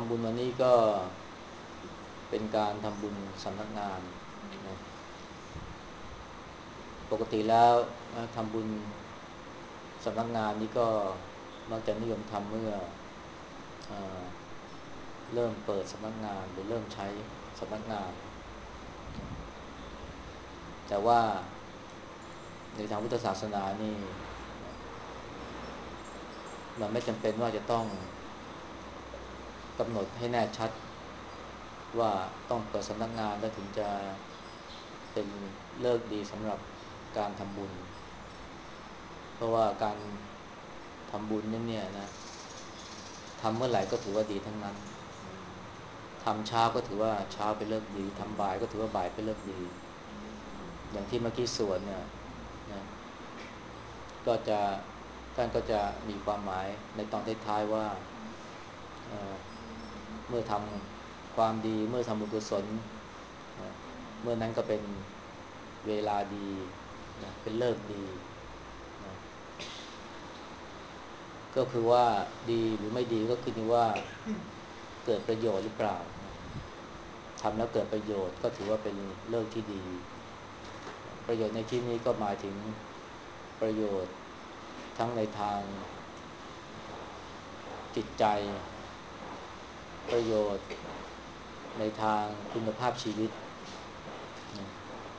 ำบุญวันนี้ก็เป็นการทำบุญสำนักงานนะปกติแล้วนะทำบุญสำนักงานนี่ก็มักจะนิยมทำเมื่อเออเริ่มเปิดสำนักงานหรือเริ่มใช้สำนักงานนะแต่ว่าในทางพุทธศาสนานี่นะมันไม่จำเป็นว่าจะต้องกำหนดให้แน่ชัดว่าต้องเปิดสำนักงานแล้วถึงจะเป็นฤกษ์ดีสำหรับการทำบุญเพราะว่าการทำบุญเนี่ยนะทำเมื่อไหร่ก็ถือว่าดีทั้งนั้นทำเช้าก็ถือว่าเช้าเป็นฤกษ์ดีทำบ่ายก็ถือว่าบ่ายเป็นฤกษ์ดีอย่างที่เมื่อกี้สวดเนี่ยนะก็จะท่านก็จะมีความหมายในตอนท้ายๆว่าเอ่อเมื่อทำความดีเมื่อทำบุญกุศลนะเมื่อนั้นก็เป็นเวลาดีนะเป็นฤกษ์ดีนะก็คือว่าดีหรือไม่ดีก็คือว่าเกิดประโยชน์หรือเปล่านะทำแล้วเกิดประโยชน์ก็ถือว่าเป็นฤกษ์ที่ดีประโยชน์ในที่นี้ก็หมายถึงประโยชน์ทั้งในทางจิตใจประโยชน์ในทางคุณภาพชีวิตนะ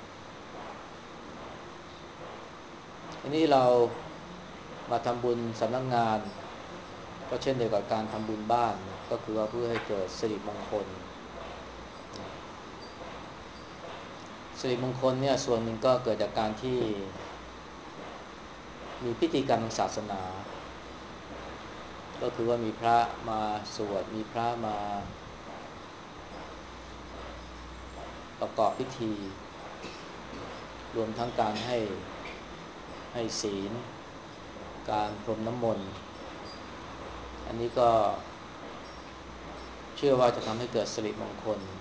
อันนี้เรามาทำบุญสำนักงานก็เช่นเดียวกับการทำบุญบ้านนะก็คือว่าเพื่อให้เกิดสิริมงคลนะสิริมงคลเนี่ยส่วนหนึ่งก็เกิดจากการที่มีพิธีกรรมทางศาสนาก็คือว่ามีพระมาสวดมีพระมาประกอบพิธีรวมทั้งการให้ศีลการพรมน้ำมนต์อันนี้ก็เชื่อว่าจะทำให้เกิดสิริมงคล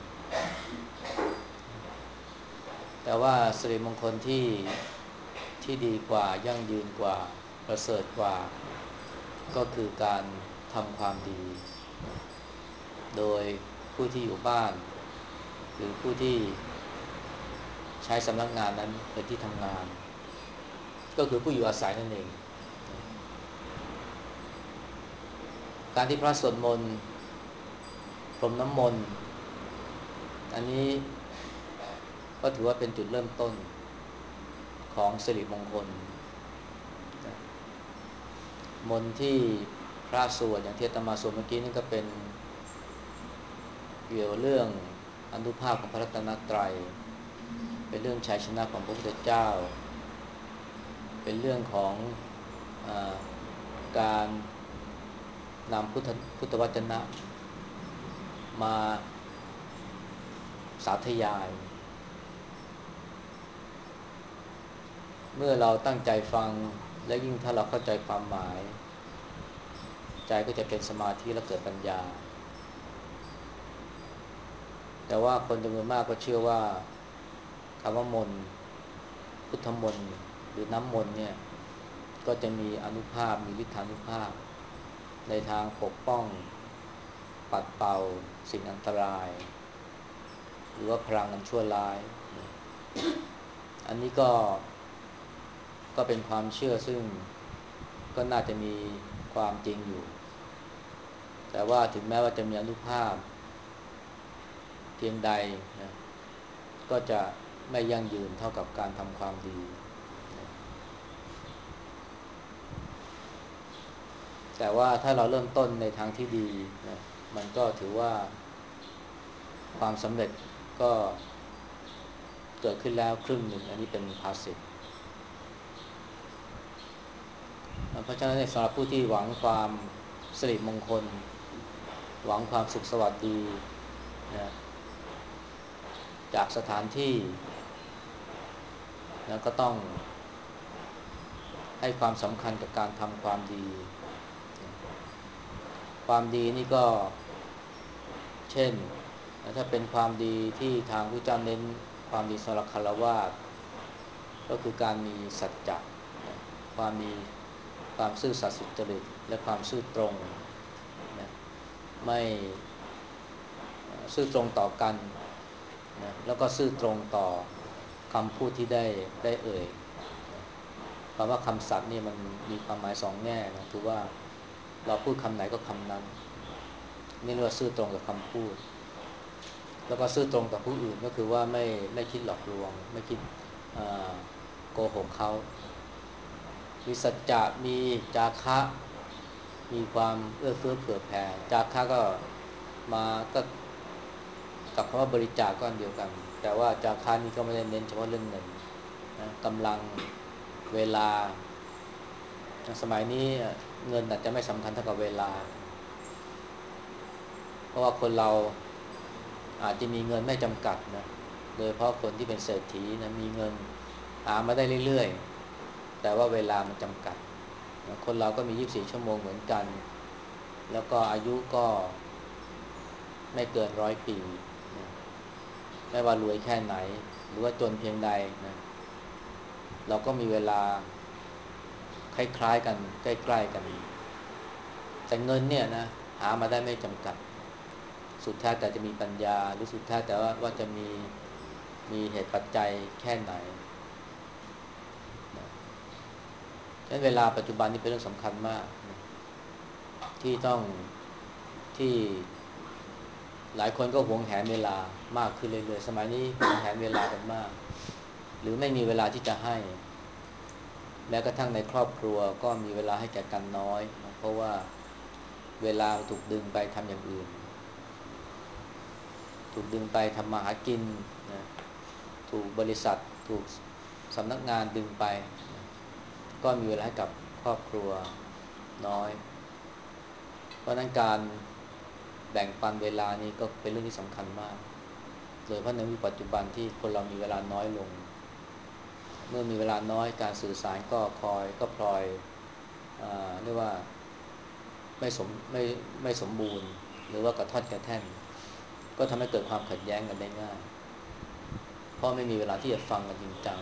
แต่ว่าสิริมงคลที่ดีกว่ายั่งยืนกว่าประเสริฐกว่าก็คือการทำความดีโดยผู้ที่อยู่บ้านหรือผู้ที่ใช้สำนักงานนั้นเป็นที่ทำงานก็คือผู้อยู่อาศัยนั่นเองการที่พระสวดมนต์พรมน้ำมนต์อันนี้ก็ถือว่าเป็นจุดเริ่มต้นของสิริมงคลมนต์ที่พระสวดอย่างที่อาตมาสวดเมื่อกี้นี่ก็เป็นเกี่ยวเรื่องอานุภาพของพระรัตนตรัยเป็นเรื่องชัยชนะของพระพุทธเจ้าเป็นเรื่องของอาการนำพุทธวจนะมาสาธยายเมื่อเราตั้งใจฟังและยิ่งถ้าเราเข้าใจความหมายใจก็จะเป็นสมาธิและเกิดปัญญาแต่ว่าคนจำนวนมากก็เชื่อว่าคำว่ามนต์พุทธมนต์หรือน้ำมนต์เนี่ยก็จะมีอานุภาพมีฤทธานุภาพในทางปกป้องปัดเป่าสิ่งอันตรายหรือว่าพลังอันชั่วร้ายอันนี้ก็เป็นความเชื่อซึ่งก็น่าจะมีความจริงอยู่แต่ว่าถึงแม้ว่าจะมีอานุภาพเพียงใดนะก็จะไม่ยั่งยืนเท่ากับการทำความดีนะแต่ว่าถ้าเราเริ่มต้นในทางที่ดีนะมันก็ถือว่าความสำเร็จก็เกิดขึ้นแล้วครึ่งหนึ่งอันนี้เป็นภาษิตเพราะฉะนั้นสำหรับผู้ที่หวังความสิริมงคลหวังความสุขสวัสดีนะจากสถานที่นะก็ต้องให้ความสำคัญกับการทำความดีนะความดีนี่ก็เช่นถ้าเป็นความดีที่ทางพระเจ้าเน้นความดีสำหรับฆราวาสก็คือการมีสัจจะนะความมีความซื่อสัตย์สุจริตและความซื่อตรงนะไม่ซื่อตรงต่อกันนะแล้วก็ซื่อตรงต่อคำพูดที่ได้เอ่ยนะคำว่าคำสัตย์นี่มันมีความหมายสองแง่นะคือว่าเราพูดคำไหนก็คำนั้นนี่เรียกว่าซื่อตรงกับคำพูดแล้วก็ซื่อตรงต่อผู้อื่นก็คือว่าไม่คิดหลอกลวงไม่คิดอ่าโกหกเขามีสัจจะมีจาคะมีความเอื้อเฟื้อเผื่อแผ่จาคะก็มาก็กับคำว่าบริจาคก็อันเดียวกันแต่ว่าจาคะนี่ก็ไม่ได้เน้นเฉพาะเรื่องเงินนะกำลังเวลาสมัยนี้เงินอาจจะไม่สำคัญเท่ากับเวลาเพราะว่าคนเราอาจจะมีเงินไม่จำกัดนะโดยเฉพาะคนที่เป็นเศรษฐีนะมีเงินหามาได้เรื่อยๆแต่ว่าเวลามันจำกัดนะคนเราก็มี24ชั่วโมงเหมือนกันแล้วก็อายุก็ไม่เกิน100 ปีนะไม่ว่ารวยแค่ไหนหรือว่าจนเพียงใดนะเราก็มีเวลาคล้ายๆกันใกล้ๆกันแต่เงินเนี่ยนะหามาได้ไม่จำกัดสุดแท้แต่จะมีปัญญาหรือสุดแท้แต่ว่าจะมีเหตุปัจจัยแค่ไหนนะฉะนั้นเวลาปัจจุบันนี้เป็นเรื่องสำคัญมากนะที่ต้องที่หลายคนก็หวงแหนเวลามากขึ้นเรื่อยๆสมัยนี้หวงแหนเวลากันมากหรือไม่มีเวลาที่จะให้แม้กระทั่งในครอบครัวก็มีเวลาให้แก่กันน้อยนะเพราะว่าเวลาถูกดึงไปทำอย่างอื่นถูกดึงไปทำมาหากินนะถูกบริษัทถูกสำนักงานดึงไปนะก็มีเวลาให้กับครอบครัวน้อยเพราะนั้นการแบ่งปันเวลานี่ก็เป็นเรื่องที่สำคัญมากโดยเฉพาะในยุคปัจจุบันที่คนเรามีเวลาน้อยลงเมื่อมีเวลาน้อยการสื่อสารก็พลอยเรียกว่าไม่สมบูรณ์หรือว่ากระท่อนกระแท่นก็ทำให้เกิดความขัดแย้งกันได้ง่ายเพราะไม่มีเวลาที่จะฟังกันจริงจัง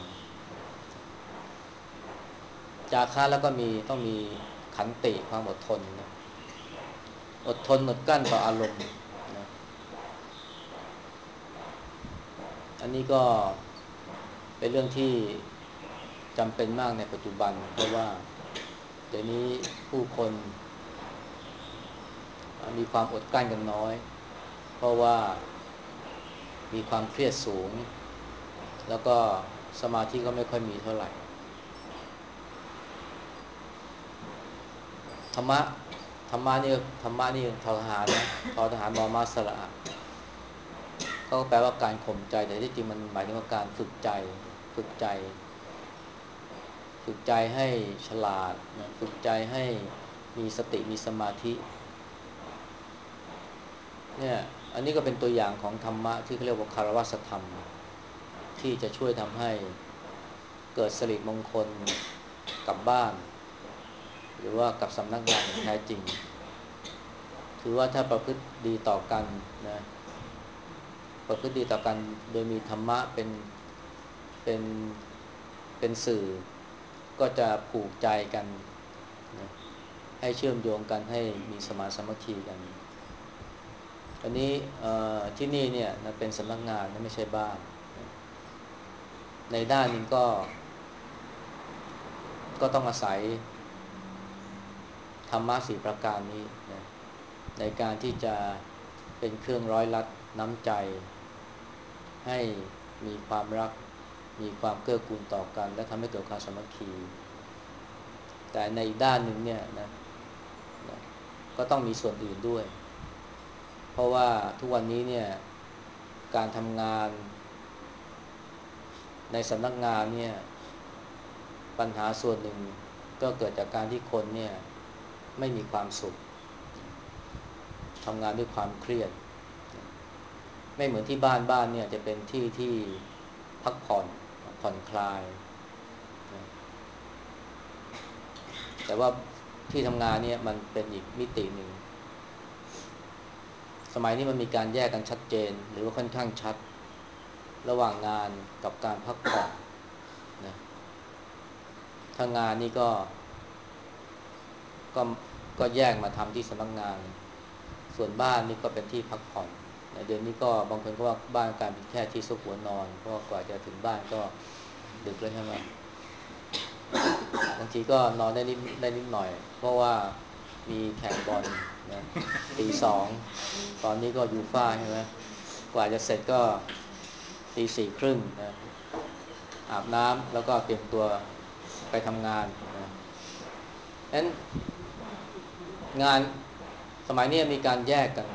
จาคะแล้วก็ต้องมีขันติความอดทนนะอดทนอดกลั้นต่ออารมณ์นะอันนี้ก็เป็นเรื่องที่จำเป็นมากในปัจจุบันเพราะว่าเดี๋ยวนี้ผู้คนมีความอดกลั้นกันน้อยเพราะว่ามีความเครียดสูงแล้วก็สมาธิก็ไม่ค่อยมีเท่าไหร่ธรรมะธรรมะนี่ธรรมะนี่ทอทหารนะทอทหารมอมาสระก็แปลว่าการข่มใจแต่ที่จริงมันหมายถึงว่าการฝึกใจฝึกใจให้ฉลาดนะฝึกใจให้มีสติมีสมาธิเนี่ยอันนี้ก็เป็นตัวอย่างของธรรมะที่เขาเรียกว่าคารวะธรรมที่จะช่วยทำให้เกิดสิริมงคลกับบ้านหรือว่ากับสำนักงานอย่างแท้จริงถือว่าถ้าประพฤติดีต่อกันนะประพฤติดีต่อกันโดยมีธรรมะเป็นเป็นสื่อก็จะผูกใจกันนะให้เชื่อมโยงกันให้มีสมาสามัคคีกันอันนี้ที่นี่เนี่ยนะเป็นสำนักงานนะไม่ใช่บ้านนะในด้านหนึงก็ต้องอาศัยธรรมะสี่ประการนี้นะในการที่จะเป็นเครื่องร้อยลัดน้ำใจให้มีความรักมีความเกื้อกูลต่อกันและทำให้เกิดความสามัคคีแต่ในอีกด้านหนึ่งเนี่ยนะก็ต้องมีส่วนอื่นด้วยเพราะว่าทุกวันนี้เนี่ยการทำงานในสำนักงานเนี่ยปัญหาส่วนหนึ่งก็เกิดจากการที่คนเนี่ยไม่มีความสุขทำงานด้วยความเครียดไม่เหมือนที่บ้านเนี่ยจะเป็นที่ที่พักผ่อนคลายแต่ว่าที่ทำงานเนี่ยมันเป็นอีกมิติหนึ่งสมัยนี้มันมีการแยกกันชัดเจนหรือว่าค่อนข้างชัดระหว่างงานกับการพักผ่อนนะถ้างานนี่ก็ก็แยกมาทำที่สำนักงานส่วนบ้านนี่ก็เป็นที่พักผ่อนเดี๋ยวนี้ก็บางคนก็ว่าบ้านกลายเป็นแค่ที่ซุกหัวนอนเพราะกว่าจะถึงบ้านก็ดึกแล้วใช่ไหมบางทีก็นอนได้นิดหน่อยเพราะว่ามีแข่งบอลนะตี 2ตอนนี้ก็ยูฟ่าใช่ไหมกว่าจะเสร็จก็ตี 4 ครึ่งนะอาบน้ำแล้วก็เตรียมตัวไปทำงานนะนั้นงานสมัยนี้มีการแยกกัน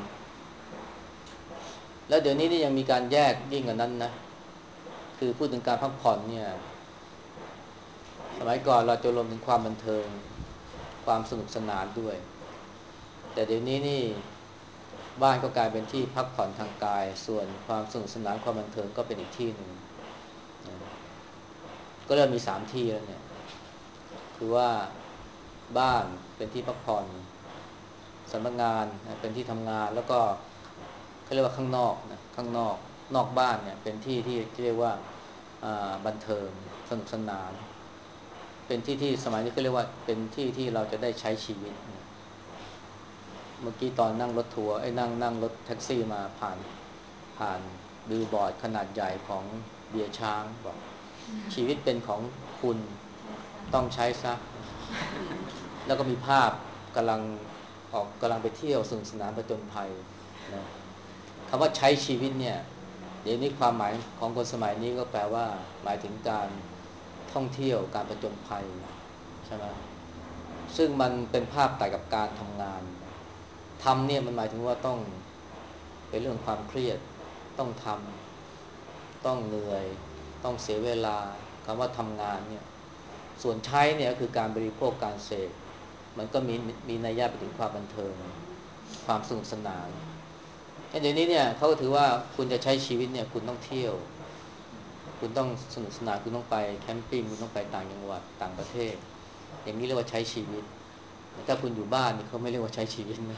แล้วเดี๋ยวนี้นี่ยังมีการแยกยิ่งกว่านั้นนะคือพูดถึงการพักผ่อนเนี่ยสมัยก่อนเราจะรวมถึงความบันเทิงความสนุกสนานด้วยแต่เดี๋ยวนี้นี่บ้านก็กลายเป็นที่พักผ่อนทางกายส่วนความสนุกสนานความบันเทิงก็เป็นอีกที่หนึ่งนะก็เริ่มมี3 ที่แล้วเนี่ยคือว่าบ้านเป็นที่พักผ่อนสำนักงานเป็นที่ทำงานแล้วก็เขาเรียกว่าข้างนอกนะข้างนอกนอกบ้านเนี่ยเป็นที่เรียกว่าบันเทิงสนุกสนานเป็นที่สมัยนี้ก็เรียกว่าเป็นที่ที่เราจะได้ใช้ชีวิตนะเมื่อกี้ตอนนั่งรถทัวร์นั่งรถแท็กซี่มาผ่านบิลบอร์ดขนาดใหญ่ของเบียร์ช้างบอกชีวิตเป็นของคุณต้องใช้ซะแล้วก็มีภาพกำลังกำลังไปเที่ยวสนุกสนานผจญภัยนะคำว่าใช้ชีวิตเนี่ยเดี๋ยวนี้ความหมายของคนสมัยนี้ก็แปลว่าหมายถึงการท่องเที่ยวการผจญภัยใช่ไหมซึ่งมันเป็นภาพต่างกับการทำงานทำเนี่ยมันหมายถึงว่าต้องเป็นเรื่องความเครียดต้องทำต้องเหนื่อยต้องเสียเวลาคำว่าทำงานเนี่ยส่วนใช้เนี่ยก็คือการบริโภคการเสพมันก็มีนัยยะไปถึงความบันเทิงความสนุกสนานเดี๋ยวนี้เนี่ยเขาก็ถือว่าคุณจะใช้ชีวิตเนี่ยคุณต้องเที่ยวคุณต้องสนุกสนานคุณต้องไปแคมปิ้งคุณต้องไปต่างจังหวัดต่างประเทศอย่างนี้เรียกว่าใช้ชีวิตถ้าคุณอยู่บ้านนี่เขาไม่เรียกว่าใช้ชีวิตนะ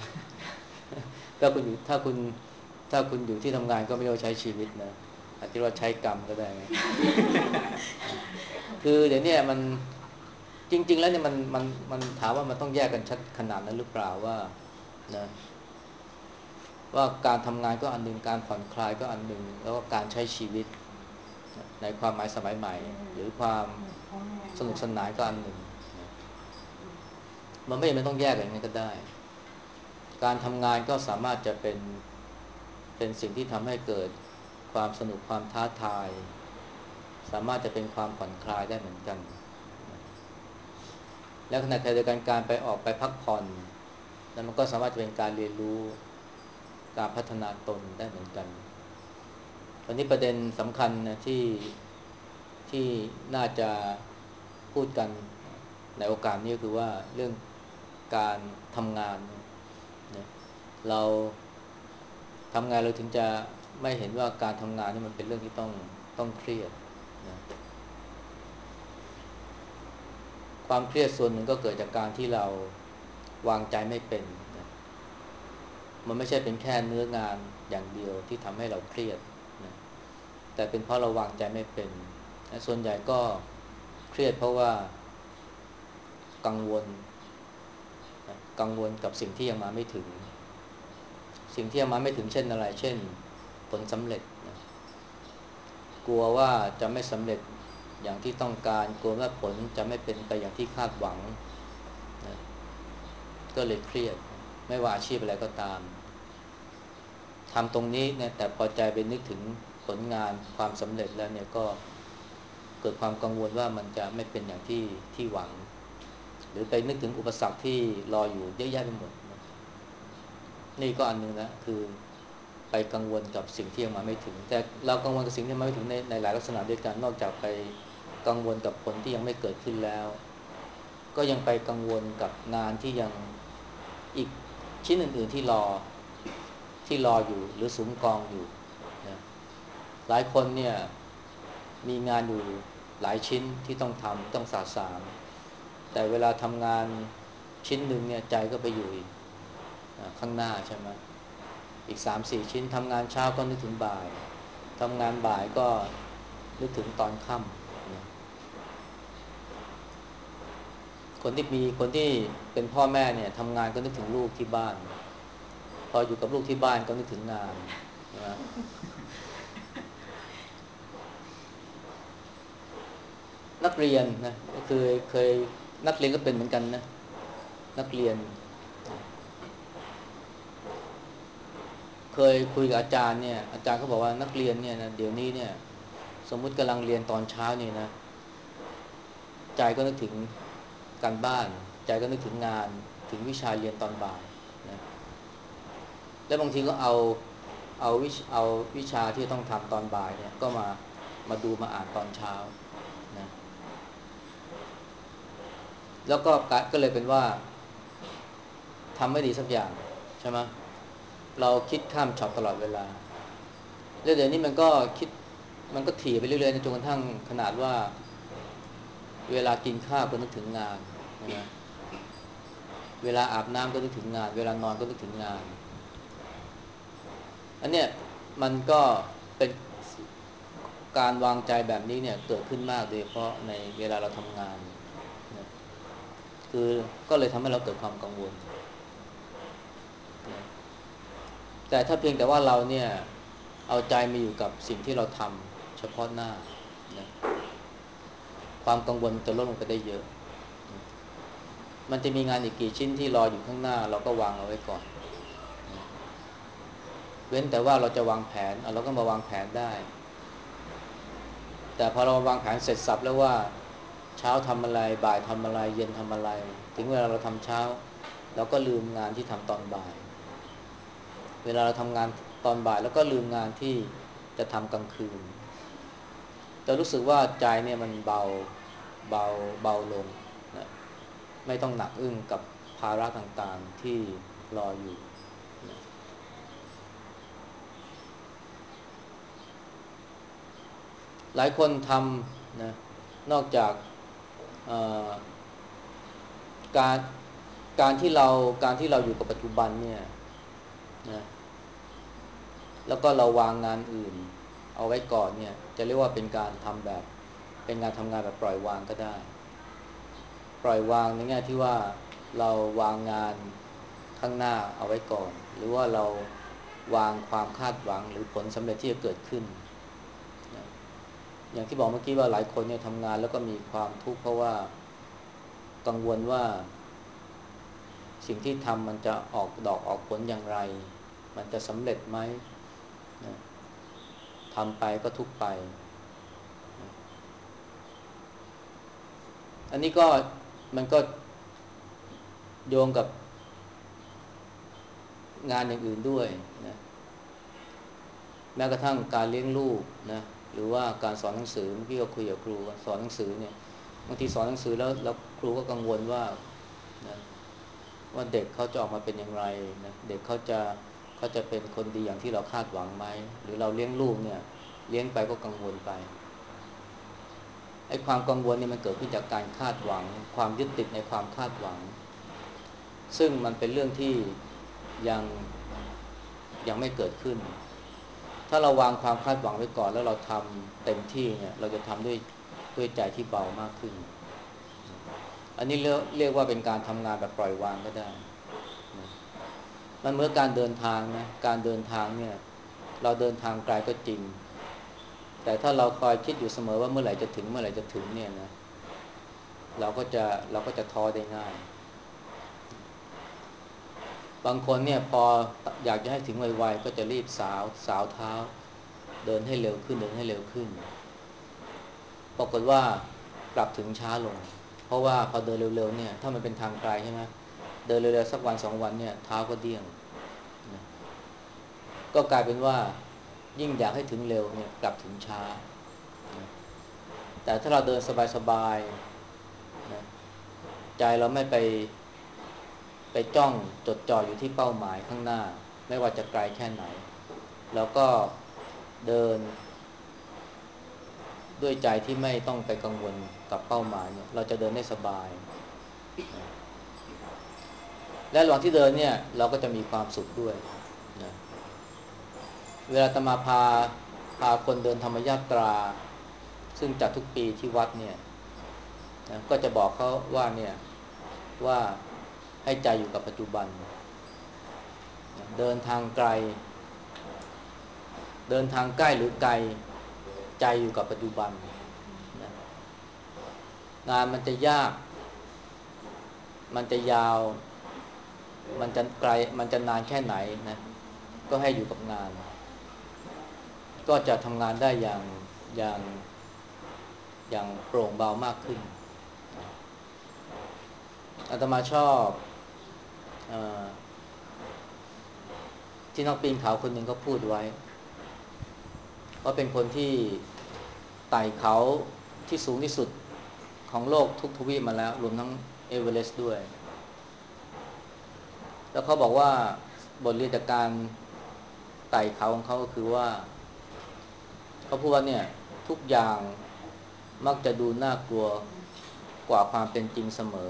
ถ้าคุณอยู่ที่ทำงานก็ไม่เรียกว่าใช้ชีวิตนะอาจจะว่าใช้กรรมก็ได้นะคือเดี๋ยวนี้มันจริงๆแล้วเนี่ยมันถามว่ามันต้องแยกกันชัดขนาดนั้นหรือเปล่าว่านะว่าการทำงานก็อันหนึ่งการผ่อนคลายก็อันหนึ่งแล้วก็การใช้ชีวิตในความหมายสมัยใหม่หรือความสนุกสนานก็อันหนึ่งมันไม่จำเป็นต้องแยกอย่างนี้ก็ได้การทำงานก็สามารถจะเป็นสิ่งที่ทำให้เกิดความสนุกความท้าทายสามารถจะเป็นความผ่อนคลายได้เหมือนกันและขณะเดียวกันการไปออกไปพักผ่อนนั้นมันก็สามารถจะเป็นการเรียนรู้การพัฒนาตนได้เหมือนกันวันนี้ประเด็นสำคัญนะที่น่าจะพูดกันในโอกาสนี้คือว่าเรื่องการทำงานนะเราทำงานเราถึงจะไม่เห็นว่าการทำงานนี่มันเป็นเรื่องที่ต้องเครียดนะความเครียดส่วนหนึ่งก็เกิดจากการที่เราวางใจไม่เป็นนะมันไม่ใช่เป็นแค่เนื้องานอย่างเดียวที่ทำให้เราเครียดนะแต่เป็นเพราะเราวางใจไม่เป็นนะส่วนใหญ่ก็เครียดเพราะว่ากังวลนะกังวลกับสิ่งที่ยังมาไม่ถึงสิ่งที่ยังมาไม่ถึงเช่นอะไรเช่นผลสำเร็จนะกลัวว่าจะไม่สำเร็จอย่างที่ต้องการกลัวว่าผลจะไม่เป็นไปอย่างที่คาดหวังนะก็เลยเครียดไม่ว่าอาชีพอะไรก็ตามทำตรงนี้เนี่ยแต่พอใจไปนึกถึงผลงานความสำเร็จแล้วเนี่ยก็เกิดความกังวลว่ามันจะไม่เป็นอย่างที่หวังหรือไปนึกถึงอุปสรรคที่รออยู่เยอะแยะไปหมดนะนี่ก็อันนึงนะคือไปกังวลกับสิ่งที่ยังมาไม่ถึงแต่เรากังวลกับสิ่งที่มาไม่ถึงในหลายลักษณะด้วยกันนอกจากไปกังวลกับผลที่ยังไม่เกิดขึ้นแล้วก็ยังไปกังวลกับงานที่ยังอีกชิ้นอื่นๆที่รออยู่หรือสุมกองอยู่นะหลายคนเนี่ยมีงานอยู่หลายชิ้นที่ต้องทำต้องสะสางแต่เวลาทำงานชิ้นหนึ่งเนี่ยใจก็ไปอยู่อีกข้างหน้าใช่ไหมอีก3-4ชิ้นทำงานเช้าก็นึกถึงบ่ายทำงานบ่ายก็นึกถึงตอนค่ำนะคนที่เป็นพ่อแม่เนี่ยทำงานก็นึกถึงลูกที่บ้านพออยู่กับลูกที่บ้านก็นึกถึงงานนะนักเรียนนะก็คือเคยนักเรียนก็เป็นเหมือนกันนะนักเรียนเคยคุยกับอาจารย์เนี่ยอาจารย์เขาบอกว่านักเรียนเนี่ยนะเดี๋ยวนี้เนี่ยสมมุติกำลังเรียนตอนเช้านี่นะใจก็นึกถึงการบ้านใจก็นึกถึงงานถึงวิชาเรียนตอนบ่ายนะแล้วบางทีก็เอาวิชาที่ต้องทำตอนบ่ายเนี่ยก็มาดูมาอ่านตอนเช้านะแล้วก็เลยเป็นว่าทำไม่ดีสักอย่างใช่ไหมเราคิดข้ามช็อตตลอดเวลาแล้วเดี๋ยวนี้มันก็คิดมันก็ถี่ไปเรื่อยๆจนกระทั่งขนาดว่าเวลากินข้าวก็นึกถึงงานนะเวลาอาบน้ำก็นึกถึงงานเวลานอนก็นึกถึงงานอันเนี้ยมันก็เป็นการวางใจแบบนี้เนี่ยเกิดขึ้นมากโดยเฉพาะในเวลาเราทำงานนะคือก็เลยทำให้เราเกิดความกังวลนะแต่ถ้าเพียงแต่ว่าเราเนี่ยเอาใจมาอยู่กับสิ่งที่เราทำเฉพาะหน้านะความกังวลมันจะลดลงไปได้เยอะนะมันจะมีงานอีกกี่ชิ้นที่รออยู่ข้างหน้าเราก็วางเอาไว้ก่อนนะเว้นแต่ว่าเราจะวางแผนเราก็มาวางแผนได้แต่พอเราวางแผนเสร็จสรรพแล้วว่าเช้าทำอะไรบ่ายทำอะไรเย็นทำอะไรถึงเวลาเราทำเช้าเราก็ลืมงานที่ทำตอนบ่ายเวลาเราทำงานตอนบ่ายแล้วก็ลืมงานที่จะทำกลางคืนจะรู้สึกว่าใจเนี่ยมันเบาเบาลงนะไม่ต้องหนักอึ้งกับภาระต่างๆที่รออยู่นะหลายคนทำนะนอกจากเอ่อการการที่เราอยู่กับปัจจุบันเนี่ยนะแล้วก็เราวางงานอื่นเอาไว้ก่อนเนี่ยจะเรียกว่าเป็นการทำแบบเป็นงานทำงานแบบปล่อยวางก็ได้ปล่อยวางในแง่ที่ว่าเราวางงานข้างหน้าเอาไว้ก่อนหรือว่าเราวางความคาดหวังหรือผลสำเร็จที่จะเกิดขึ้นนะอย่างที่บอกเมื่อกี้ว่าหลายคนเนี่ยทำงานแล้วก็มีความทุกข์เพราะว่ากังวลว่าสิ่งที่ทำมันจะออกดอกออกผลอย่างไรมันจะสำเร็จไหมนะทำไปก็ทุกข์ไปนะอันนี้ก็มันก็โยงกับงานอย่างอื่นด้วยนะแม้กระทั่งการเลี้ยงลูกนะหรือว่าการสอนหนังสือเมื่อกี้ก็คุยกับครูสอนหนังสือเนี่ยบางทีสอนหนังสือแล้วครูก็กังวลว่านะว่าเด็กเขาจะออกมาเป็นอย่างไรนะเด็กเขาจะเป็นคนดีอย่างที่เราคาดหวังไหมหรือเราเลี้ยงลูกเนี่ยเลี้ยงไปก็กังวลไปไอ้ความกังวลเนี่ยมันเกิดขึ้นจากการคาดหวังความยึดติดในความคาดหวังซึ่งมันเป็นเรื่องที่ยังยังไม่เกิดขึ้น ถ้าเราวางความคาดหวังไว้ก่อนแล้วเราทำเต็มที่เนี่ยเราจะทำด้วยใจที่เบามากขึ้นอันนี้เรียกว่าเป็นการทำงานแบบปล่อยวางก็ได้นะมันเหมือนการเดินทางนะการเดินทางเนี่ยเราเดินทางไกลก็จริงแต่ถ้าเราคอยคิดอยู่เสมอว่าเมื่อไหร่จะถึงเมื่อไหร่จะถึงเนี่ยนะเราก็จะท้อได้ง่ายบางคนเนี่ยพออยากจะให้ถึงไวๆก็จะรีบสาวเท้าเดินให้เร็วขึ้นเดินให้เร็วขึ้น ปรากฏว่ากลับถึงช้าลงเพราะว่าพอเดินเร็วๆเนี่ยถ้ามันเป็นทางไกลใช่ไหมเดินเร็วๆสักวันสองวันเนี่ยเท้าก็เดี้ยงนะก็กลายเป็นว่ายิ่งอยากให้ถึงเร็วเนี่ยกลับถึงช้านะแต่ถ้าเราเดินสบายๆนะใจเราไม่ไปจ้องจดจ่ออยู่ที่เป้าหมายข้างหน้าไม่ว่าจะไกลแค่ไหนแล้วก็เดิน ด้วยใจที่ไม่ต้องไปกังวลกับเป้าหมายเนี่ยเราจะเดินได้สบายนะและระหว่างที่เดินเนี่ยเราก็จะมีความสุขด้วยนะเวลาอาตมาพาคนเดินธรรมยาตราซึ่งจัดทุกปีที่วัดเนี่ยนะก็จะบอกเขาว่าเนี่ยว่าให้ใจอยู่กับปัจจุบันนะเดินทางไกลเดินทางใกล้หรือไกลใจอยู่กับปัจจุบันนะงานมันจะยากมันจะยาวมันจะไกลมันจะนานแค่ไหนนะก็ให้อยู่กับงานก็จะทำงานได้อย่างอย่างโปร่งเบามากขึ้นอาตมาชอบเออที่นักปีนเขาคนหนึ่งก็พูดไว้ว่าเป็นคนที่ไต่เขาที่สูงที่สุดของโลกทุกทวีปมาแล้วรวมทั้งเอเวอเรสต์ด้วยแล้วเขาบอกว่าบทเรียนจากการไต่เขาของเขาก็คือว่าเขาพูดว่าเนี่ยทุกอย่างมักจะดูน่ากลัวกว่าความเป็นจริงเสมอ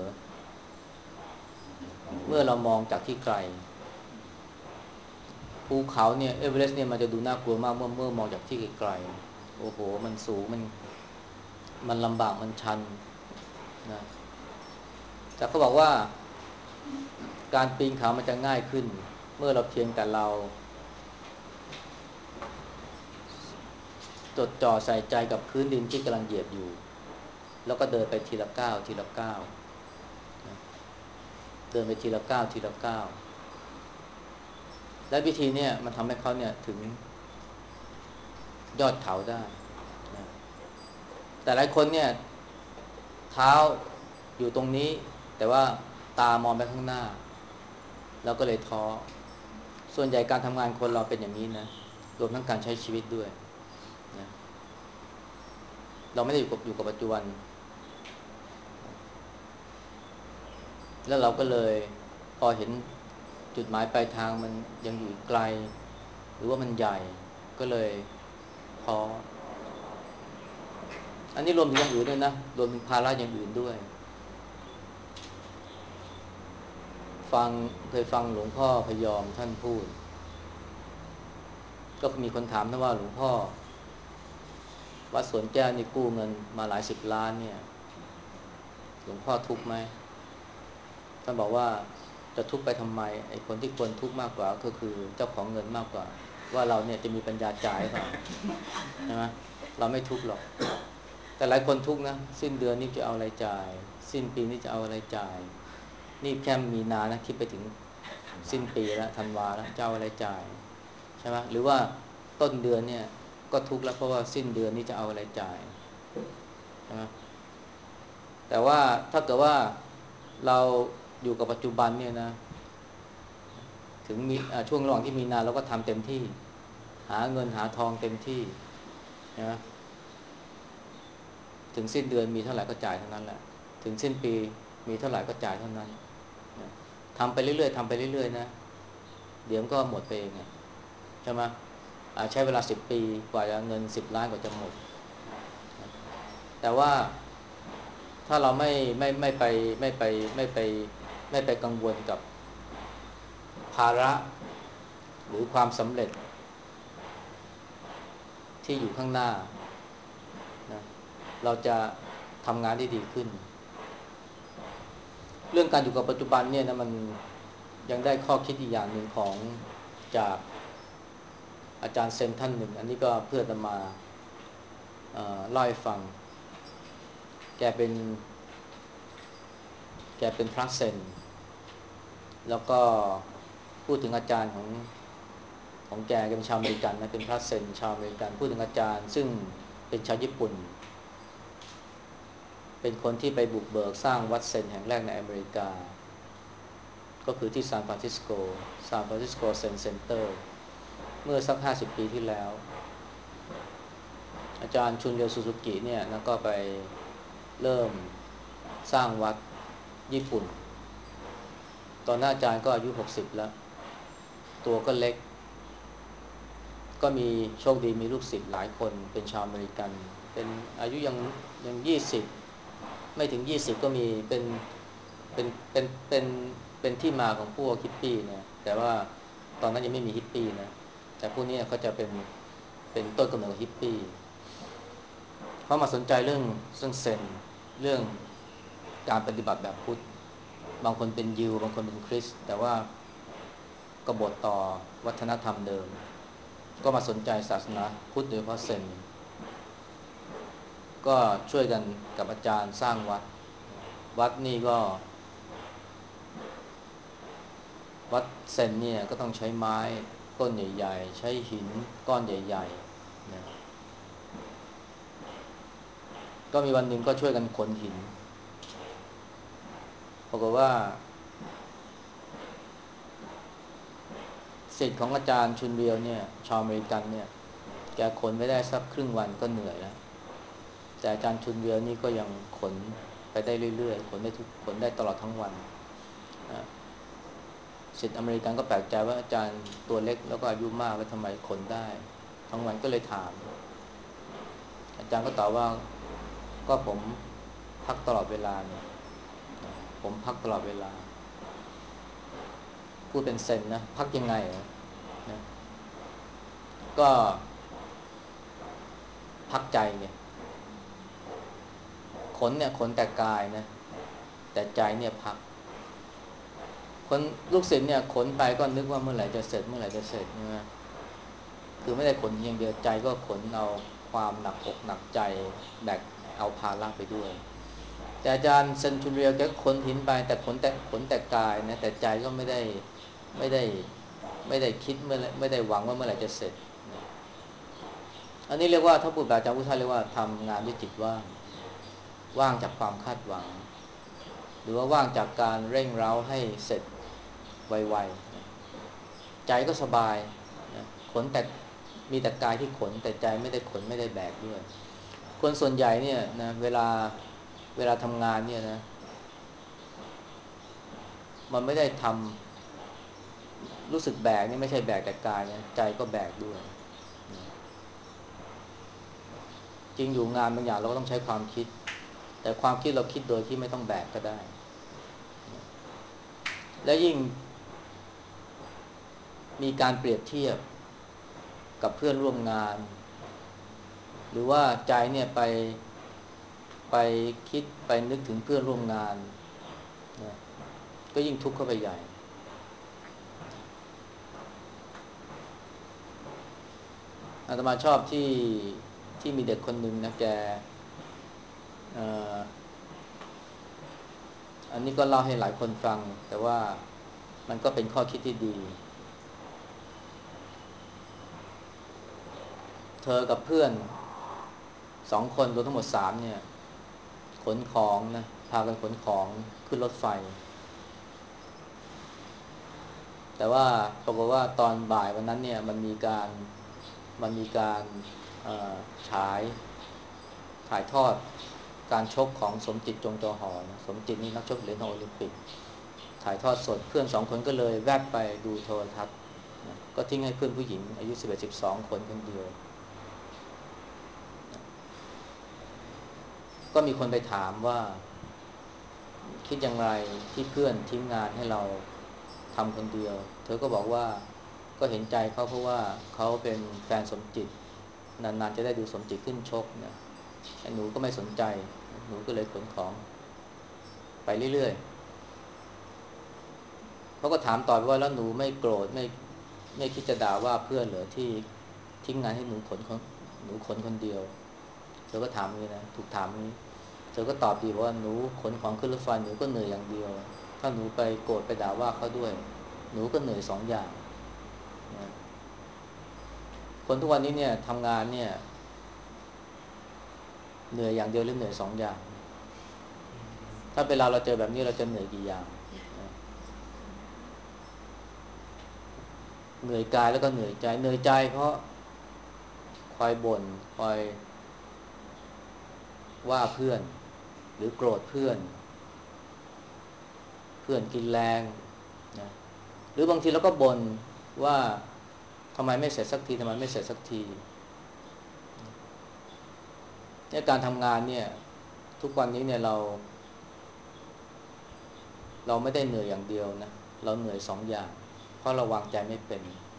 เมื่อเรามองจากที่ไกลภูเขาเนี่ยเอเวอเรสต์เนี่ยมันจะดูน่ากลัวมากเมื่อมองจากที่ไกลๆโอ้โหมันสูงมันลำบากมันชันนะแต่เขาบอกว่าการปีนเขามันจะง่ายขึ้นเมื่อเราเพียงแต่เราจดจ่อใส่ใจกับพื้นดินที่กำลังเหยียบอยู่แล้วก็เดินไปทีละก้าวทีละก้าวนะเดินไปทีละก้าวทีละก้าวและวิธีเนี่ยมันทำให้เขาเนี่ยถึงยอดเขาได้นะแต่หลายคนเนี่ยเท้าอยู่ตรงนี้แต่ว่าตามองไปข้างหน้าแล้วก็เลยท้อส่วนใหญ่การทำงานคนเราเป็นอย่างนี้นะรวมทั้งการใช้ชีวิตด้วยนะเราไม่ได้อยู่กับปัจจุบันแล้วเราก็เลยพอเห็นจุดหมายปลายทางมันยังอยู่ไกลหรือว่ามันใหญ่ก็เลยท้ออันนี้รวมถึงอย่างอื่นด้วยนะรวมถึงภาระอย่างอื่นด้วยฟังเคยฟังหลวงพ่อพยอมท่านพูดก็มีคนถามท่านว่าหลวงพ่อวัดสวนแก้วนี่กู้เงินมาหลายสิบล้านเนี่ยหลวงพ่อทุกข์ไหมท่านบอกว่าจะทุกข์ไปทำไมไอ้คนที่ควรทุกข์มากกว่าก็คือเจ้าของเงินมากกว่าว่าเราเนี่ยจะมีปัญญาจ่ายเปล่าใช่ไหมเราไม่ทุกข์หรอกแต่หลายคนทุกข์นะสิ้นเดือนนี้จะเอาอะไรจ่ายสิ้นปีนี้จะเอาอะไรจ่ายนี่แค่มีนานะคิดไปถึงสิ้นปีแล้วธันวาแล้วจะเอาอะไรจ่ายใช่ไหมหรือว่าต้นเดือนเนี่ยก็ทุกข์แล้วเพราะว่าสิ้นเดือนนี้จะเอาอะไรจ่ายใช่ไหมแต่ว่าถ้าเกิดว่าเราอยู่กับปัจจุบันเนี่ยนะถึงมีช่วงระหว่างที่มีนาเราก็ทำเต็มที่หาเงินหาทองเต็มที่นะถึงสิ้นเดือนมีเท่าไหร่ก็จ่ายเท่านั้นแหละถึงสิ้นปีมีเท่าไหร่ก็จ่ายเท่านั้นนะทำไปเรื่อยๆทำไปเรื่อยๆนะเดี๋ยวก็หมดไปเองอะใช่ไหมใช้เวลา10 ปีกว่าจะเงิน10 ล้านกว่าจะหมดนะแต่ว่าถ้าเราไม่ไปกังวลกับภาระหรือความสำเร็จที่อยู่ข้างหน้านะเราจะทำงานได้ดีขึ้นเรื่องการอยู่กับปัจจุบันเนี่ยนะมันยังได้ข้อคิดอีกอย่างหนึ่งของจากอาจารย์เซนท่านหนึ่งอันนี้ก็เพื่อนมาเล่าให้ฟังแกเป็นพระเซนแล้วก็พูดถึงอาจารย์ของแกเป็นชาวอเมริกันนะเป็นพระเซนชาวอเมริกันพูดถึงอาจารย์ซึ่งเป็นชาวญี่ปุ่นเป็นคนที่ไปบุกเบิกสร้างวัดเซนแห่งแรกในอเมริกาก็คือที่ซานฟรานซิสโกเซนเซ็นเตอร์เมื่อสัก50 ปีที่แล้วอาจารย์ชุนโยซูซูกิเนี่ยแล้วก็ไปเริ่มสร้างวัดญี่ปุ่นตอนนั้นอาจารย์ก็อายุ60แล้วตัวก็เล็กก็มีโชคดีมีลูกศิษย์หลายคนเป็นชาวอเมริกันเป็นอายุยัง20ไม่ถึง20ก็มีเป็นเป็นเป็นเป็นที่มาของพวกฮิปปี้เนี่ยแต่ว่าตอนนั้นยังไม่มีฮิปปี้นะแต่พวกนี้เขาจะเป็นต้นกำเนิดของฮิปปี้เขามาสนใจเรื่องเซนเรื่องการปฏิบัติแบบพุทธบางคนเป็นยิวบางคนเป็นคริสต์แต่ว่ากบฏต่อวัฒนธรรมเดิมก็มาสนใจศาสนาพุทธโดยเฉพาะเซนก็ช่วยกันกับอาจารย์สร้างวัดวัดนี่ก็วัดเซนเนี่ยก็ต้องใช้ไม้ต้นใหญ่ๆใช้หินก้อนใหญ่ๆนะก็มีวันหนึ่งก็ช่วยกันขนหินปรากฏว่าศิษย์ของอาจารย์ชุนเรียวเนี่ยชาวอเมริกันเนี่ยแกขนไม่ได้สักครึ่งวันก็เหนื่อยแล้วแต่อาจารย์ชุนเรียวนี่ก็ยังขนไปได้เรื่อยๆขนได้ตลอดทั้งวันนะศิษย์อเมริกันก็แปลกใจว่าอาจารย์ตัวเล็กแล้วก็อายุมากแล้วทำไมขนได้ทั้งวันก็เลยถามอาจารย์ก็ตอบว่าก็ผมพักตลอดเวลาเนี่ยผมพักตลอดเวลาพูดเป็นเซนนะพักยังไงนะก็พักใจเนี่ยขนแต่กายนะแต่ใจเนี่ยพักคนลูกศิษย์เนี่ยขนไปก็นึกว่าเมื่อไหร่จะเสร็จเมื่อไหร่จะเสร็จใช่ไหมคือไม่ได้ขนอย่างเดียวใจก็ขนเอาความหนักอกหนักใจแบกเอาภาระไปด้วยแต่อาจารย์เซนทูเรียแกขนหินไปแต่ขนแต่กายนะแต่ใจก็ไม่ได้ไม่ได้คิดไม่ได้หวังว่าเมื่อไหร่จะเสร็จนะอันนี้เรียกว่าถ้าพูดแบบอาจารย์พุทธาเรียกว่าทำงานด้วยจิตว่างจากความคาดหวังหรือว่าว่างจากการเร่งเร้าให้เสร็จไวๆนะใจก็สบายนะขนแต่มีแต่กายที่ขนแต่ใจไม่ได้ขนไม่ได้แบกด้วยคนส่วนใหญ่เนี่ยนะเวลาทำงานเนี่ยนะมันไม่ได้ทำรู้สึกแบกนี่ไม่ใช่แบกแต่กายนะใจก็แบกด้วยนะจริงอยู่งานบางอย่างเราก็ต้องใช้ความคิดแต่ความคิดเราคิดโดยที่ไม่ต้องแบกก็ได้และยิ่งมีการเปรียบเทียบกับเพื่อนร่วมงานหรือว่าใจเนี่ยไปคิดไปนึกถึงเพื่อนร่วมงานนะก็ยิ่งทุกข์เข้าไปใหญ่อาตมาชอบที่มีเด็กคนหนึ่งนะแกเอ่ออันนี้ก็เล่าให้หลายคนฟังแต่ว่ามันก็เป็นข้อคิดที่ดีเธอกับเพื่อน2 คนรวมทั้งหมด3เนี่ยขนของนะพากันขนของขึ้นรถไฟแต่ว่าปรากฏว่าตอนบ่ายวันนั้นเนี่ยมันมีการเอ่อฉายถ่ายทอดการชกของสมจิตจงจอหอนะสมจิตนี่นักชกเหรียญทองโอลิมปิกถ่ายทอดสดเพื่อน2 คนก็เลยแวบไปดูโทรทัศน์นะก็ทิ้งให้เพื่อนผู้หญิงอายุ11-12 คนคนเดียวก็มีคนไปถามว่าคิดอย่างไรที่เพื่อนทิ้งงานให้เราทำคนเดียวเธอก็บอกว่าก็เห็นใจเขาเพราะว่าเขาเป็นแฟนสมจิตนานๆจะได้ดูสมจิตขึ้นชกนะไอ้หนูก็ไม่สนใจหนูก็เลยขนของไปเรื่อยๆเขาก็ถามต่อไปว่าแล้วหนูไม่โกรธไม่คิดจะด่าว่าเพื่อนเหรอที่ทิ้งงานให้หนูขนคนเดียวเธอก็ถามอย่างนี้นะถูกถามอย่างนี้เธอก็ตอบดีว่าหนูขนของขึ้นรถไฟหนูก็เหนื่อยอย่างเดียวถ้าหนูไปโกรธไปด่าว่าเขาด้วยหนูก็เหนื่อย2 อย่างนะคนทุกวันนี้เนี่ยทำงานเนี่ยเหนื่อยอย่างเดียวหรือเหนื่อย2 อย่างถ้าเวลาเราเจอแบบนี้เราจะเหนื่อยกี่อย่างนะเหนื่อยกายแล้วก็เหนื่อยใจเพราะคอยบ่นคอยว่าเพื่อนหรือโกรธเพื่อนกินแรงนะหรือบางทีเราก็บ่นว่าทำไมไม่เสร็จสักทีทำไมไม่เสร็จสักทีเนี่ยการทำงานเนี่ยทุกวันนี้เนี่ยเราไม่ได้เหนื่อยอย่างเดียวนะเราเหนื่อย2 อย่างเพราะเราวางใจไม่เป็น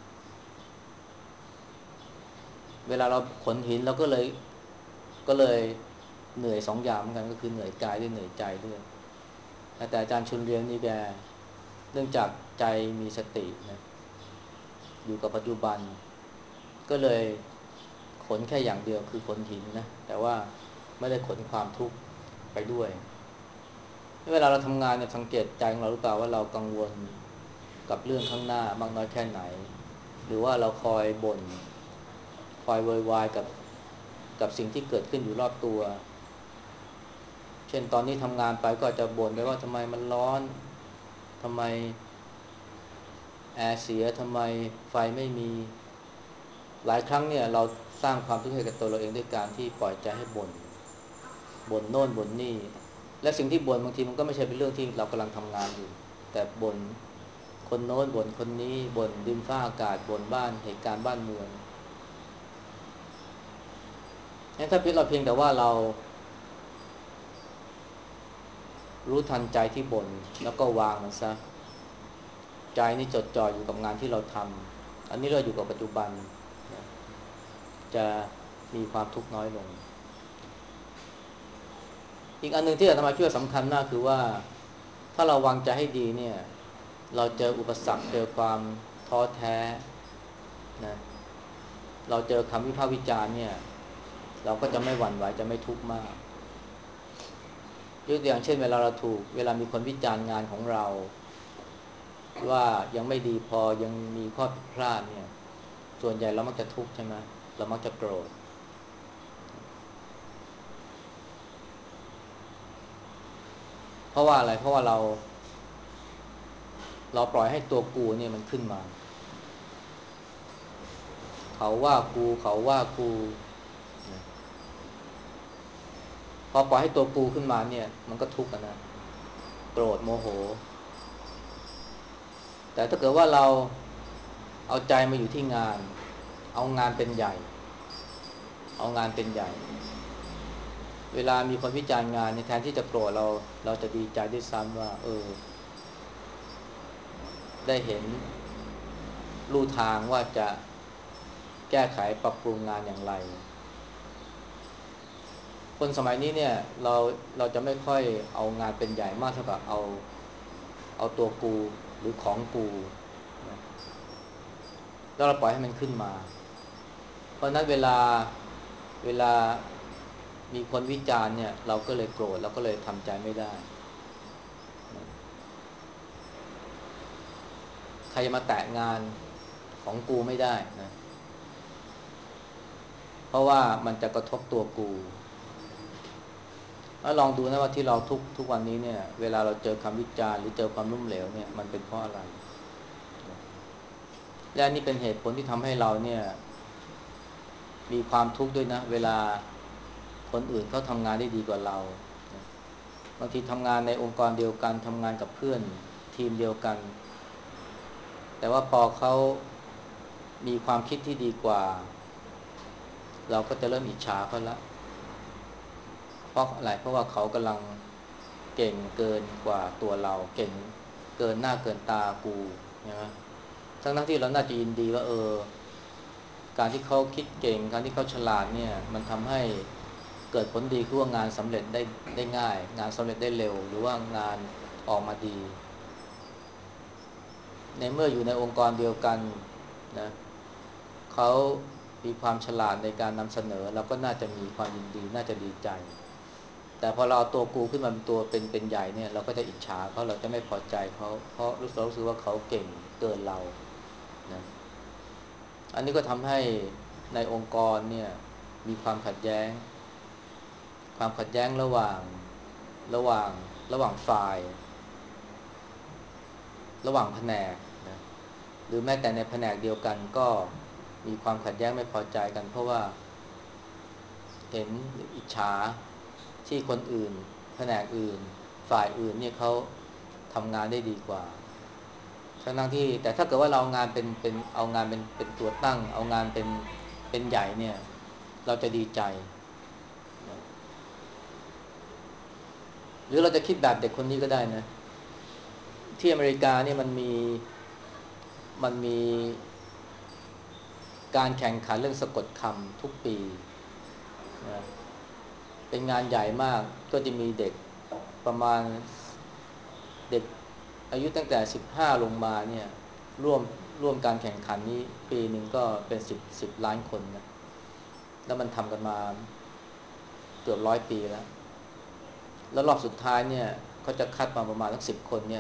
เวลาเราขนหินเราก็เลยเหนื่อย2 อย่างเหมือนกันก็คือเหนื่อยกายด้วยเหนื่อยใจด้วยแต่อาจารย์ชุนเรียนนี่แกเนื่องจากใจมีสตินะอยู่กับปัจจุบันก็เลยขนแค่อย่างเดียวคือขนหินนะแต่ว่าไม่ได้ขนความทุกข์ไปด้วยเวลาเราทำงานเนี่ยสังเกตใจของเราหรือเปล่าว่าเรากังวลกับเรื่องข้างหน้ามากน้อยแค่ไหนหรือว่าเราคอยบ่นคอยโวยวายกับสิ่งที่เกิดขึ้นอยู่รอบตัวเช่นตอนนี้ทำงานไปก็จะบ่นไปว่าทำไมมันร้อนทำไมแอร์เสียทำไมไฟไม่มีหลายครั้งเนี่ยเราสร้างความทุกข์ให้กับตัวเราเองด้วยการที่ปล่อยใจให้บ่นโน่นบ่นนี่และสิ่งที่บ่นบางทีมันก็ไม่ใช่เป็นเรื่องที่เรากำลังทำงานอยู่แต่บ่นคนโน้นบ่นคนนี้บ่นดินฟ้าอากาศบ่นบ้านเหตุการณ์บ้านเมืองงั้นถ้าเราเพียงแต่ว่าเรารู้ทันใจที่บ่นแล้วก็วางมันซะใจนี่จดจ่ออยู่กับงานที่เราทำอันนี้เราอยู่กับปัจจุบันนะจะมีความทุกข์น้อยลงอีกอันหนึ่งที่อาตมาคิดว่าสำคัญมากคือว่าถ้าเราวางใจให้ดีเนี่ยเราเจออุปสรรคเจอความท้อแท้นะเราเจอคำวิพากษ์วิจารณ์เนี่ยเราก็จะไม่หวั่นไหวจะไม่ทุกข์มากยกตัวอย่างเช่นเวลามีคนวิจารณ์งานของเราว่ายังไม่ดีพอยังมีข้อผิดพลาดเนี่ยส่วนใหญ่เรามักจะทุกข์ใช่ไหมเรามักจะโกรธเพราะว่าอะไรเพราะว่าเราปล่อยให้ตัวกูเนี่ยมันขึ้นมาเขาว่ากูเขาว่ากูนะพอปล่อยให้ตัวกูขึ้นมาเนี่ยมันก็ทุกข์นะโกรธโมโหแต่ถ้าเกิดว่าเราเอาใจมาอยู่ที่งานเอางานเป็นใหญ่เอางานเป็นใหญ่เวลามีคนวิจารณ์งานในแทนที่จะโกรธเราจะดีใจด้วยซ้ำว่าได้เห็นลู่ทางว่าจะแก้ไขปรับปรุงงานอย่างไรคนสมัยนี้เนี่ยเราจะไม่ค่อยเอางานเป็นใหญ่มากเท่ากับเอาตัวกูหรือของกูนะแล้วเราปล่อยให้มันขึ้นมาเพราะนั้นเวลามีคนวิจารณ์เนี่ยเราก็เลยโกรธเราก็เลยทำใจไม่ได้นะใครจะมาแตะงานของกูไม่ได้นะเพราะว่ามันจะกระทบตัวกูแล้วลองดูนะว่าที่เราทุกวันนี้เนี่ยเวลาเราเจอคำวิจารณ์หรือเจอความล้มเหลวเนี่ยมันเป็นเพราะอะไรนะและนี่เป็นเหตุผลที่ทำให้เราเนี่ยมีความทุกข์ด้วยนะเวลาคนอื่นเขาทำงานได้ดีกว่าเรานะบางทีทำงานในองค์กรเดียวกันทำงานกับเพื่อนทีมเดียวกันแต่ว่าพอเขามีความคิดที่ดีกว่าเราก็จะเริ่มอิจฉาเขาละเพราะอะไรเพราะว่าเขากำลังเก่งเกินกว่าตัวเราเก่งเกินหน้าเกินตากูใช่ไหมทั้งที่เราน่าจะยินดีว่าการที่เขาคิดเก่งการที่เขาฉลาดเนี่ยมันทำให้เกิดผลดีคือว่างานสำเร็จได้ง่ายงานสำเร็จได้เร็วหรือว่างานออกมาดีในเมื่ออยู่ในองค์กรเดียวกันนะเขามีความฉลาดในการนำเสนอเราก็น่าจะมีความยินดีน่าจะดีใจแต่พอเราเอาตัวกูขึ้นมาเป็นตัวเป็นใหญ่เนี่ยเราก็จะอิจฉาเขาเราจะไม่พอใจเขาเพราะรู้สึกว่าเขาเก่งเกินเรานะอันนี้ก็ทำให้ในองค์กรเนี่ยมีความขัดแย้งระหว่างระหว่างฝ่ายระหว่างแผนกนะหรือแม้แต่ในแผนกเดียวกันก็มีความขัดแย้งไม่พอใจกันเพราะว่าเห็นอิจฉาที่คนอื่นแผนกอื่นฝ่ายอื่นเนี่ยเขาทำงานได้ดีกว่าทั้งที่แต่ถ้าเกิดว่าเราเอางานเอางานเป็นตัวตั้งเอางานเป็นใหญ่เนี่ยเราจะดีใจนะหรือเราจะคิดแบบเด็กคนนี้ก็ได้นะที่อเมริกาเนี่ยมันมีการแข่งขันเรื่องสะกดคำทุกปีนะเป็นงานใหญ่มากก็จะมีเด็กประมาณเด็กอายุตั้งแต่15ลงมาเนี่ยร่วมร่วมการแข่งขันนี้ปีหนึ่งก็เป็นสิบล้านคนนะแล้วมันทำกันมาเกือบ100 ปีแล้วรอบสุดท้ายเนี่ยเขาจะคัดมาประมาณสัก10 คนเนี่ย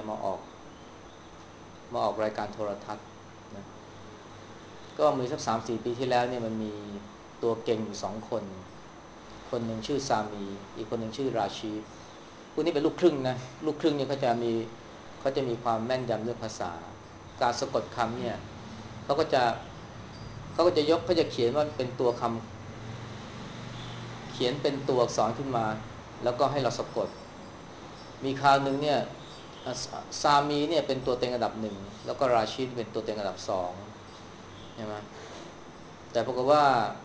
มาออกรายการโทรทัศน์นะก็มีสัก3-4 ปีที่แล้วเนี่ยมันมีตัวเก่งอยู่2 คนคนหนึ่งชื่อซามีอีกคนหนึ่งชื่อราชีฟพวกนี้เป็นลูกครึ่งนะลูกครึ่งเนี่ยเขาจะมีความแม่นยำเรื่องภาษาการสะกดคำเนี่ยเขาก็จะเขาจะเขียนว่าเป็นตัวคำเขียนเป็นตัวอักษรขึ้นมาแล้วก็ให้เราสะกดมีคราวหนึ่งเนี่ยซามีเนี่ยเป็นตัวเต็งอันดับ1แล้วก็ราชิดเป็นตัวเต็งอันดับ2ใช่ไหมแต่ปรากฏว่า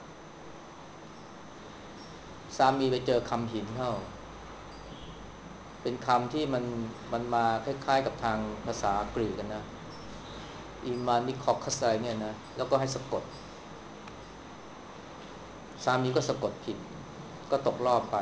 ซามีไปเจอคำหินเข้าเป็นคำที่มันมาคล้ายๆกับทางภาษากรีกกันนะอีมานิคอคัสไซเนี่ยนะแล้วก็ให้สะกดซามีก็สะกดผิดก็ตกรอบไป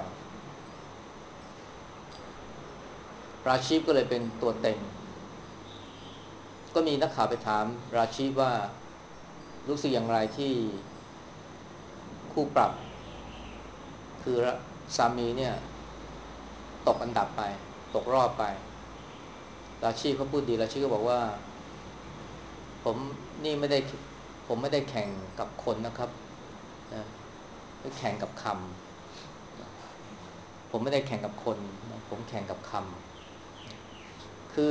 ราชีพก็เลยเป็นตัวเต็งก็มีนักข่าวไปถามราชีพว่ารู้สึกอย่างไรที่คู่ปรับคือซามีเนี่ยตกอันดับไปตกรอบไปราชีพเขาพูดดีราชีพก็บอกว่าผมนี่ไม่ได้ผมไม่ได้แข่งกับคนนะครับนะแข่งกับคำผมไม่ได้แข่งกับคนนะผมแข่งกับคำคือ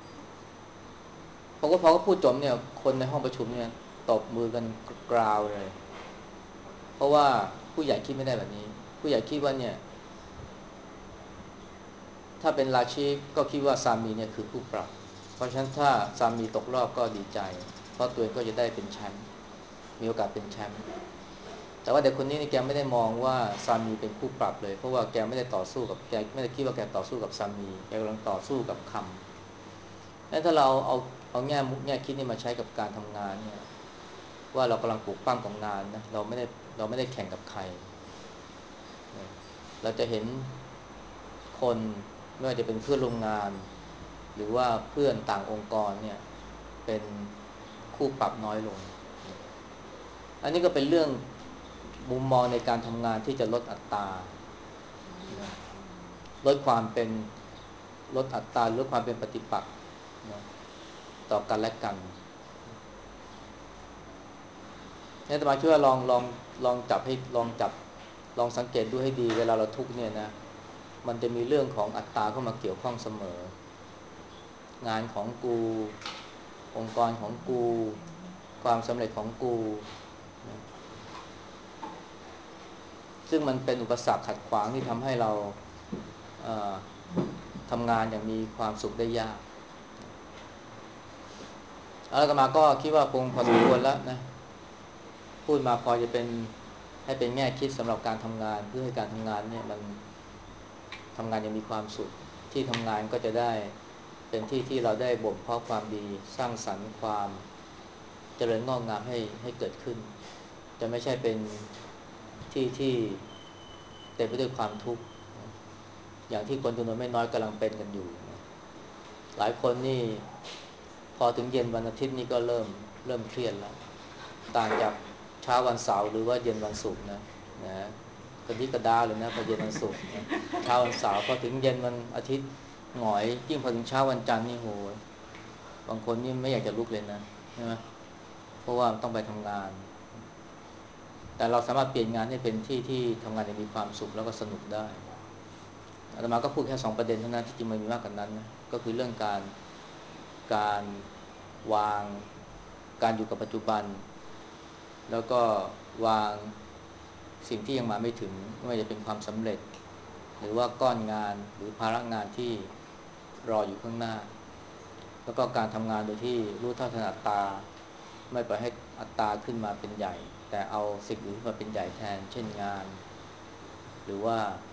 พอเขาพูดจบเนี่ยคนในห้องประชุมเนี่ยตบมือกันกราวเลยเพราะว่าผู้ใหญ่คิดไม่ได้แบบนี้ผู้ใหญ่คิดว่าเนี่ยถ้าเป็นราชีก็คิดว่าซามีเนี่ยคือผู้ปรับเพราะฉะนั้นถ้าซามีตกรอบก็ดีใจเพราะตัวเองก็จะได้เป็นแชมป์มีโอกาสเป็นแชมป์แต่ว่าเด็กคนนี้นี่แกไม่ได้มองว่าซามีเป็นคู่ปรับเลยเพราะว่าแกไม่ได้ต่อสู้กับแกไม่ได้คิดว่าแกต่อสู้กับซามีแกกำลังต่อสู้กับคำงั้นถ้าเราเอาแง่คิดนี่มาใช้กับการทำงานเนี่ยว่าเรากำลังปลูกปั้มกับงานนะเราไม่ได้แข่งกับใครเราจะเห็นคนไม่ว่าจะเป็นเพื่อนร่วมงานหรือว่าเพื่อนต่างองค์กรเนี่ยเป็นคู่ปรับน้อยลงอันนี้ก็เป็นเรื่องมุมมองในการทำงานที่จะลดอัตราลดความเป็นลดอัตราลดความเป็นปฏิปักษ์นะต่อกันและกันนี่อาตมาคิดว่าลองจับให้ลองสังเกตดูให้ดีเวลาเราทุกข์เนี่ยนะมันจะมีเรื่องของอัตตาเข้ามาเกี่ยวข้องเสมองานของกูองค์กรของกูความสำเร็จของกูนะซึ่งมันเป็นอุปสรรคขัดขวางที่ทำให้เราเอ่อทำงานอย่างมีความสุขได้ยากแล้วก็มาก็คิดว่าคงพอสมควรแล้วนะพูดมาพอจะเป็นให้เป็นแง่คิดสำหรับการทำงานเพื่อให้การทำงานเนี่ยมันทำงานอย่างมีความสุขที่ทำงานก็จะได้เป็นที่ที่เราได้บ่มเพาะความดีสร้างสรรค์ความเจริญงอกงามให้เกิดขึ้นจะไม่ใช่เป็นที่ที่เต็มไปด้วยความทุกข์อย่างที่คนจำนวนไม่น้อยกำลังเป็นกันอยู่หลายคนนี่พอถึงเย็นวันอาทิตย์นี่ก็เริ่มเครียดแล้วต่างจากเช้าวันเสาร์หรือว่าเย็นวันศุกร์นะกระดิกกระดาเลยนะพอเย็นวันศุกร์นะเช้าวันเสาร์พอถึงเย็นวันอาทิตย์หงอยยิ่งพอถึงเช้าวันจันทร์นี่โหบางคนนี่ไม่อยากจะลุกเลยนะใช่ไหมเพราะว่าต้องไปทำงานแต่เราสามารถเปลี่ยนงานให้เป็นที่ที่ทำงานได้มีความสุขแล้วก็สนุกได้อาตมาก็พูดแค่2 ประเด็นเท่านั้นที่จริงมันมีมากกว่านั้นนะก็คือเรื่องการวางการอยู่กับปัจจุบันแล้วก็วางสิ่งที่ยังมาไม่ถึงไม่ว่าจะเป็นความสำเร็จหรือว่าก้อนงานหรือภาระงานที่รออยู่ข้างหน้าแล้วก็การทำงานโดยที่รู้เท่าทันอัตตาไม่ปล่อยให้อัตตาขึ้นมาเป็นใหญ่แต่เอาสิ่งอื่นขึ้นมาเป็นใหญ่แทนเช่นงานหรือว่า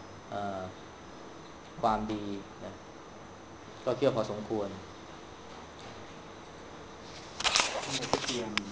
ความดีนะก็เกี่ยวพอสมควร